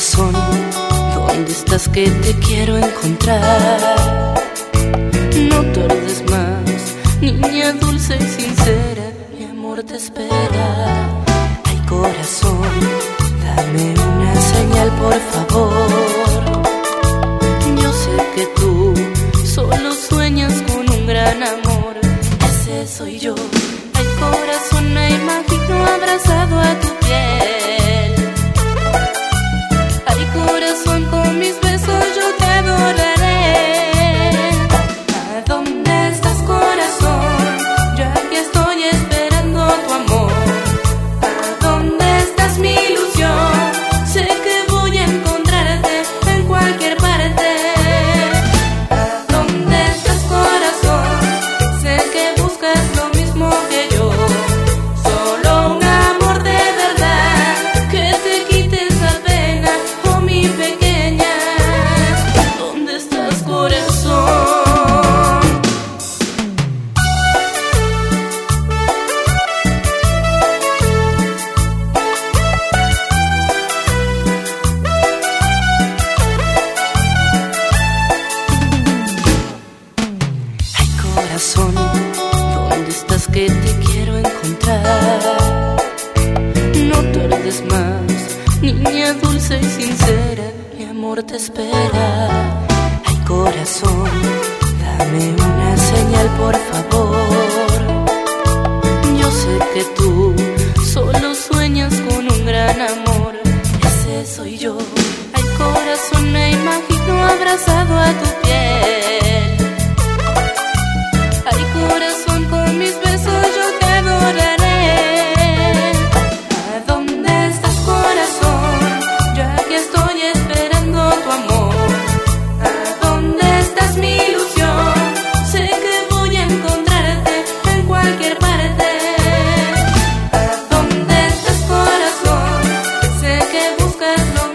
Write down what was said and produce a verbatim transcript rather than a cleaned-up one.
corazón, ¿dónde estás que te quiero encontrar? No tardes más, niña dulce y sincera, mi amor te espera. Ay corazón, dame una señal por favor. Yo sé que tú solo sueñas con un gran amor, ese soy yo. Ay corazón, me imagino abrazado a tu piel. Ay corazón, con mis besos yo te adoraré. ¿A dónde estás corazón? Yo aquí estoy esperando tu amor. ¿A dónde estás mi ilusión? Sé que voy a encontrarte en cualquier parte. ¿A dónde estás corazón? Sé que buscas lo mismo que yo. Solo un amor de verdad que te quite esa pena, oh mi pequeña. ¿Dónde estás corazón? Ay corazón, ¿dónde estás que te quiero encontrar? No tardes más, niña dulce y sincera, mi amor te espera. Ay corazón, dame una señal por favor. Yo sé que tú solo sueñas con un gran amor, ese soy yo. Ay corazón, me imagino abrazado a tu piel. Ay corazón, con mis besos yo te adoraré. ¿A dónde estás corazón? Yo aquí estoy esperando tu amor. ¿A dónde estás mi ilusión? Sé que voy a encontrarte en cualquier parte. ¿A dónde estás corazón? Sé que buscas lo